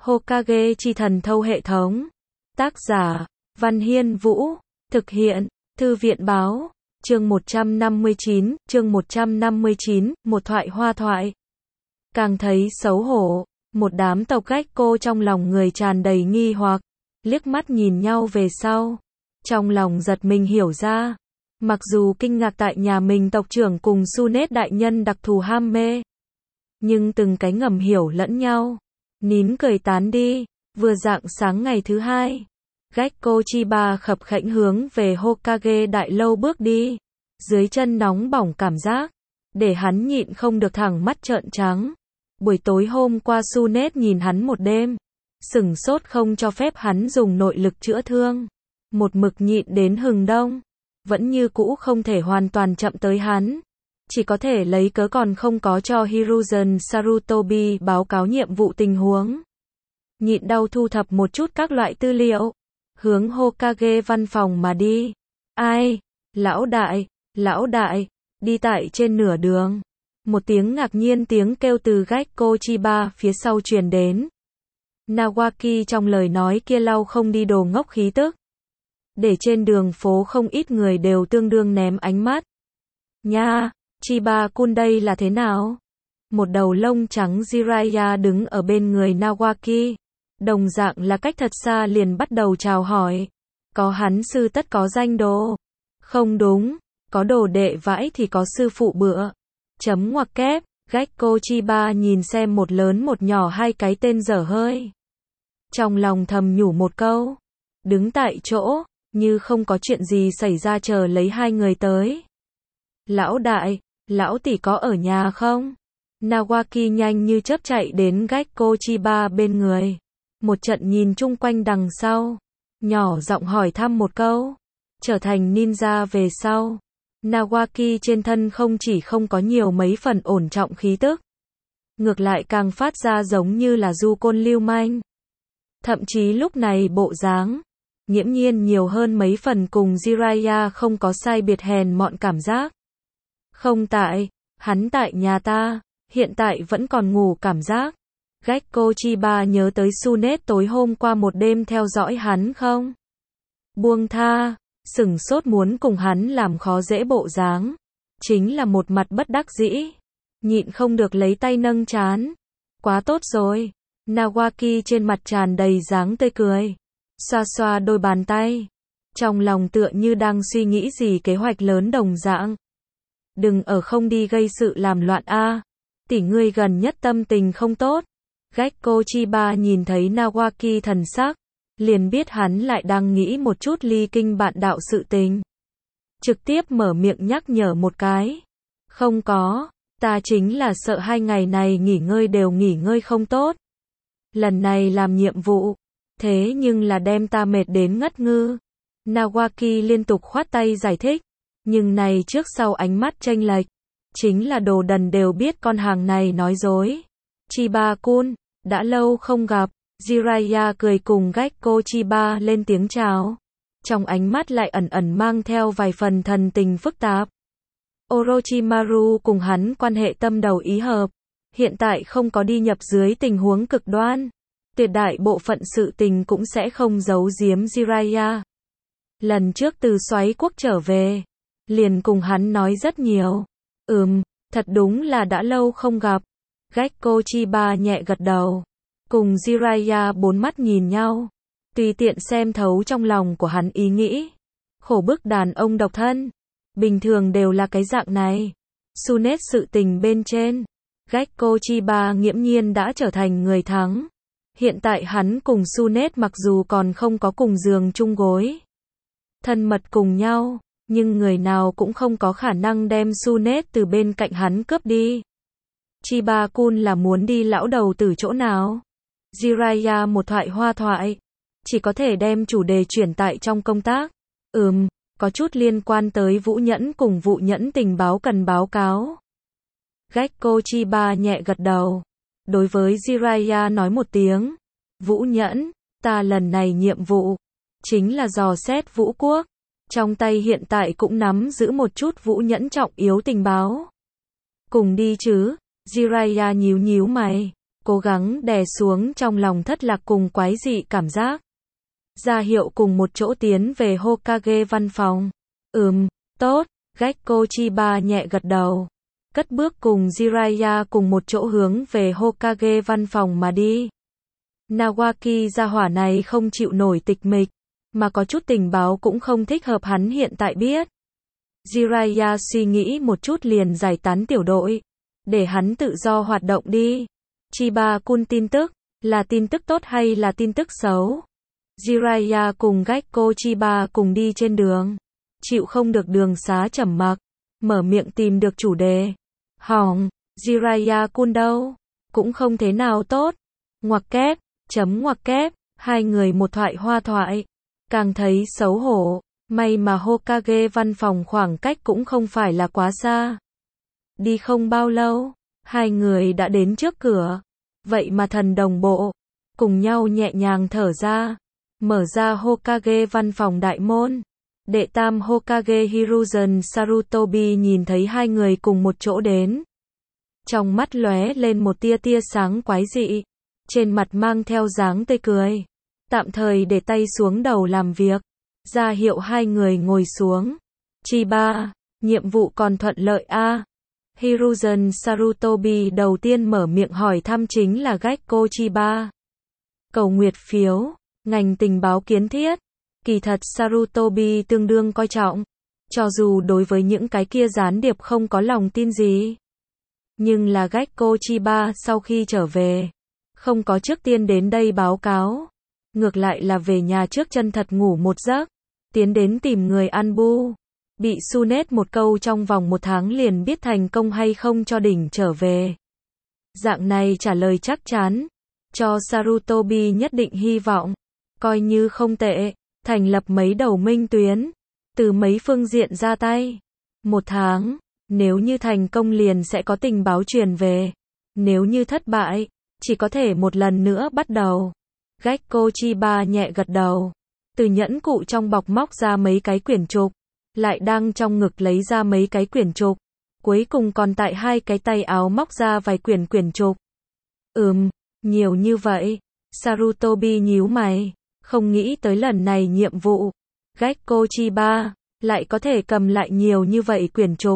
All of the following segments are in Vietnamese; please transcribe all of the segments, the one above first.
Hokage chi thần thâu hệ thống. Tác giả, Văn Hiên Vũ. Thực hiện, Thư viện Báo. Chương 159, một thoại hoa thoại. Càng thấy xấu hổ, một đám tộc Gekko trong lòng người tràn đầy nghi hoặc, liếc mắt nhìn nhau về sau. Trong lòng giật mình hiểu ra, mặc dù kinh ngạc tại nhà mình tộc trưởng cùng Tsunade đại nhân đặc thù ham mê, nhưng từng cái ngầm hiểu lẫn nhau, nín cười tán đi. Vừa rạng sáng ngày thứ hai, Gekko Chiba khập khẽnh hướng về Hokage đại lâu bước đi, dưới chân nóng bỏng cảm giác, để hắn nhịn không được thẳng mắt trợn trắng. Buổi tối hôm qua Tsunade nhìn hắn một đêm, sửng sốt không cho phép hắn dùng nội lực chữa thương, một mực nhịn đến hừng đông, vẫn như cũ không thể hoàn toàn chậm tới hắn, chỉ có thể lấy cớ còn không có cho Hiruzen Sarutobi báo cáo nhiệm vụ tình huống. Nhịn đau thu thập một chút các loại tư liệu, hướng Hokage văn phòng mà đi. Ai? Lão đại, đi tại trên nửa đường. Một tiếng ngạc nhiên tiếng kêu từ Gekko Chiba phía sau truyền đến. Nawaki trong lời nói kia lau không đi đồ ngốc khí tức, để trên đường phố không ít người đều tương đương ném ánh mắt. Nha, Chiba-kun đây là thế nào? Một đầu lông trắng Jiraiya đứng ở bên người Nawaki, đồng dạng là cách thật xa liền bắt đầu chào hỏi. Có hắn sư tất có danh đồ. Không đúng, có đồ đệ vãi thì có sư phụ bựa. Chấm ngoặc kép, Gekko Chiba nhìn xem một lớn một nhỏ hai cái tên dở hơi. Trong lòng thầm nhủ một câu, đứng tại chỗ, như không có chuyện gì xảy ra chờ lấy hai người tới. Lão đại, lão tỷ có ở nhà không? Nawaki nhanh như chớp chạy đến Gekko Chiba bên người. Một trận nhìn chung quanh đằng sau, nhỏ giọng hỏi thăm một câu. Trở thành ninja về sau, Nawaki trên thân không chỉ không có nhiều mấy phần ổn trọng khí tức, ngược lại càng phát ra giống như là du côn lưu manh. Thậm chí lúc này bộ dáng, nghiễm nhiên nhiều hơn mấy phần cùng Jiraiya không có sai biệt hèn mọn cảm giác. Không tại, hắn tại nhà ta, hiện tại vẫn còn ngủ cảm giác. Gekko Chiba nhớ tới Tsunade tối hôm qua một đêm theo dõi hắn không? Buông tha, sửng sốt muốn cùng hắn làm khó dễ bộ dáng. Chính là một mặt bất đắc dĩ. Nhịn không được lấy tay nâng trán. Quá tốt rồi. Nawaki trên mặt tràn đầy dáng tươi cười. Xoa xoa đôi bàn tay. Trong lòng tựa như đang suy nghĩ gì kế hoạch lớn đồng dạng. Đừng ở không đi gây sự làm loạn a. Tỷ ngươi gần nhất tâm tình không tốt. Gekko Chiba nhìn thấy Nawaki thần sắc, liền biết hắn lại đang nghĩ một chút ly kinh bạn đạo sự tình. Trực tiếp mở miệng nhắc nhở một cái. Không có, ta chính là sợ hai ngày này nghỉ ngơi đều nghỉ ngơi không tốt. Lần này làm nhiệm vụ, thế nhưng là đem ta mệt đến ngất ngư. Nawaki liên tục khoát tay giải thích, nhưng này trước sau ánh mắt chênh lệch, chính là đồ đần đều biết con hàng này nói dối. Chiba-kun, đã lâu không gặp. Jiraiya cười cùng Gekko Chiba lên tiếng chào. Trong ánh mắt lại ẩn ẩn mang theo vài phần thần tình phức tạp. Orochimaru cùng hắn quan hệ tâm đầu ý hợp. Hiện tại không có đi nhập dưới tình huống cực đoan. Tuyệt đại bộ phận sự tình cũng sẽ không giấu giếm Jiraiya. Lần trước từ Xoáy Quốc trở về, liền cùng hắn nói rất nhiều. Thật đúng là đã lâu không gặp. Gekko Chiba nhẹ gật đầu. Cùng Jiraiya bốn mắt nhìn nhau, tùy tiện xem thấu trong lòng của hắn ý nghĩ. Khổ bức đàn ông độc thân, bình thường đều là cái dạng này. Tsunade sự tình bên trên, Gekko Chiba nghiễm nhiên đã trở thành người thắng. Hiện tại hắn cùng Tsunade mặc dù còn không có cùng giường chung gối, thân mật cùng nhau, nhưng người nào cũng không có khả năng đem Tsunade từ bên cạnh hắn cướp đi. Chiba-kun là muốn đi lão đầu từ chỗ nào? Jiraiya một thoại hoa thoại, chỉ có thể đem chủ đề chuyển tại trong công tác. Có chút liên quan tới Vũ Nhẫn cùng Vụ Nhẫn tình báo cần báo cáo. Gekko Chiba nhẹ gật đầu, đối với Jiraiya nói một tiếng. Vũ Nhẫn, ta lần này nhiệm vụ, chính là dò xét Vũ Quốc. Trong tay hiện tại cũng nắm giữ một chút Vũ Nhẫn trọng yếu tình báo. Cùng đi chứ? Jiraiya nhíu nhíu mày. cố gắng đè xuống trong lòng thất lạc cùng quái dị cảm giác. Ra hiệu cùng một chỗ tiến về Hokage văn phòng. Tốt, Gekko Chiba nhẹ gật đầu. Cất bước cùng Jiraiya cùng một chỗ hướng về Hokage văn phòng mà đi. Nawaki gia hỏa này không chịu nổi tịch mịch, mà có chút tình báo cũng không thích hợp hắn hiện tại biết. Jiraiya suy nghĩ một chút liền giải tán tiểu đội, để hắn tự do hoạt động đi. Chiba-kun tin tức, là tin tức tốt hay là tin tức xấu? Jiraiya cùng Gekko Chiba cùng đi trên đường. Chịu không được đường xá trầm mặc, mở miệng tìm được chủ đề. Hỏng, Jiraiya-kun đâu? Cũng không thế nào tốt. Ngoặc kép, ngoặc kép, hai người một thoại hoa thoại. Càng thấy xấu hổ, may mà Hokage văn phòng khoảng cách cũng không phải là quá xa. Đi không bao lâu, hai người đã đến trước cửa. Vậy mà thần đồng bộ, cùng nhau nhẹ nhàng thở ra, mở ra Hokage văn phòng đại môn. Đệ tam Hokage Hiruzen Sarutobi nhìn thấy hai người cùng một chỗ đến. Trong mắt lóe lên một tia sáng quái dị, trên mặt mang theo dáng tươi cười. Tạm thời để tay xuống đầu làm việc, ra hiệu hai người ngồi xuống. Chiba, nhiệm vụ còn thuận lợi a? Hiruzen Sarutobi đầu tiên mở miệng hỏi thăm chính là Gekko Chiba. Cầu nguyệt phiếu, ngành tình báo kiến thiết. Kỳ thật Sarutobi tương đương coi trọng, cho dù đối với những cái kia gián điệp không có lòng tin gì. Nhưng là Gekko Chiba sau khi trở về, không có trước tiên đến đây báo cáo. Ngược lại là về nhà trước chân thật ngủ một giấc, tiến đến tìm người ăn bu. Bị Sunet một câu trong vòng 1 tháng liền biết thành công hay không cho đỉnh trở về. Dạng này trả lời chắc chắn, cho Sarutobi nhất định hy vọng, coi như không tệ, thành lập mấy đầu minh tuyến, từ mấy phương diện ra tay. 1 tháng, nếu như thành công liền sẽ có tình báo truyền về. Nếu như thất bại, chỉ có thể một lần nữa bắt đầu. Gekko Chiba nhẹ gật đầu, từ nhẫn cụ trong bọc móc ra mấy cái quyển trục, lại đang trong ngực lấy ra mấy cái quyển trục, cuối cùng còn tại hai cái tay áo móc ra vài quyển trục. Nhiều như vậy. Sarutobi nhíu mày, không nghĩ tới lần này nhiệm vụ, Gekko Chiba lại có thể cầm lại nhiều như vậy quyển trục.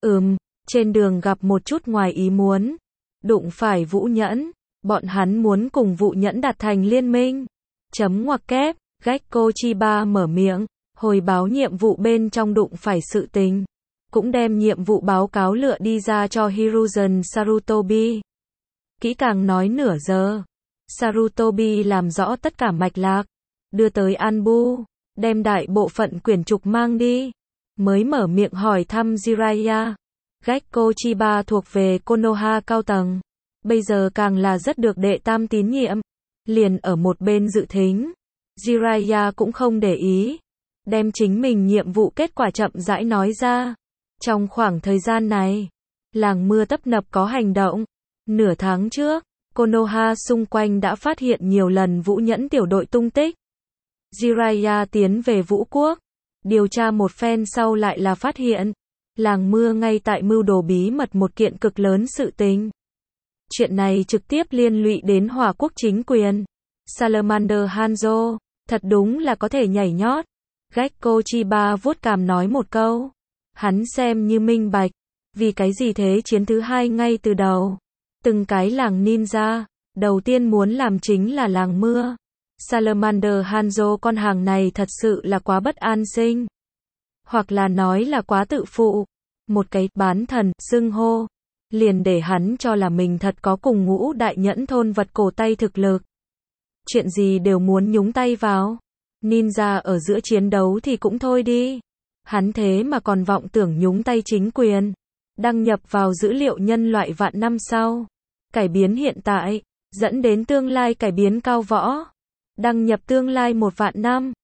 Trên đường gặp một chút ngoài ý muốn, đụng phải Vũ Nhẫn, bọn hắn muốn cùng Vũ Nhẫn đạt thành liên minh. Ngoặc kép, Gekko Chiba mở miệng, hồi báo nhiệm vụ bên trong đụng phải sự tình, cũng đem nhiệm vụ báo cáo lựa đi ra cho Hiruzen Sarutobi. Kỹ càng nói nửa giờ, Sarutobi làm rõ tất cả mạch lạc, đưa tới Anbu, đem đại bộ phận quyển trục mang đi, mới mở miệng hỏi thăm Jiraiya. Gekko Chiba thuộc về Konoha cao tầng, bây giờ càng là rất được đệ tam tín nhiệm, liền ở một bên dự thính. Jiraiya cũng không để ý, đem chính mình nhiệm vụ kết quả chậm rãi nói ra. Trong khoảng thời gian này, làng mưa tấp nập có hành động. Nửa tháng trước, Konoha xung quanh đã phát hiện nhiều lần Vũ Nhẫn tiểu đội tung tích. Jiraiya tiến về Vũ Quốc, điều tra một phen sau lại là phát hiện, làng mưa ngay tại mưu đồ bí mật một kiện cực lớn sự tình. Chuyện này trực tiếp liên lụy đến Hỏa Quốc chính quyền. Salamander Hanzo, thật đúng là có thể nhảy nhót. Gekko Chiba vuốt cằm nói một câu. Hắn xem như minh bạch, vì cái gì thế chiến thứ hai ngay từ đầu. Từng cái làng ninja, đầu tiên muốn làm chính là làng mưa. Salamander Hanzo con hàng này thật sự là quá bất an sinh. Hoặc là nói là quá tự phụ. Một cái bán thần, xưng hô, liền để hắn cho là mình thật có cùng ngũ đại nhẫn thôn vật cổ tay thực lực. Chuyện gì đều muốn nhúng tay vào. Ninja ở giữa chiến đấu thì cũng thôi đi. Hắn thế mà còn vọng tưởng nhúng tay chính quyền. Đăng nhập vào dữ liệu nhân loại vạn năm sau. Cải biến hiện tại, dẫn đến tương lai cải biến cao võ. Đăng nhập tương lai 1 vạn năm.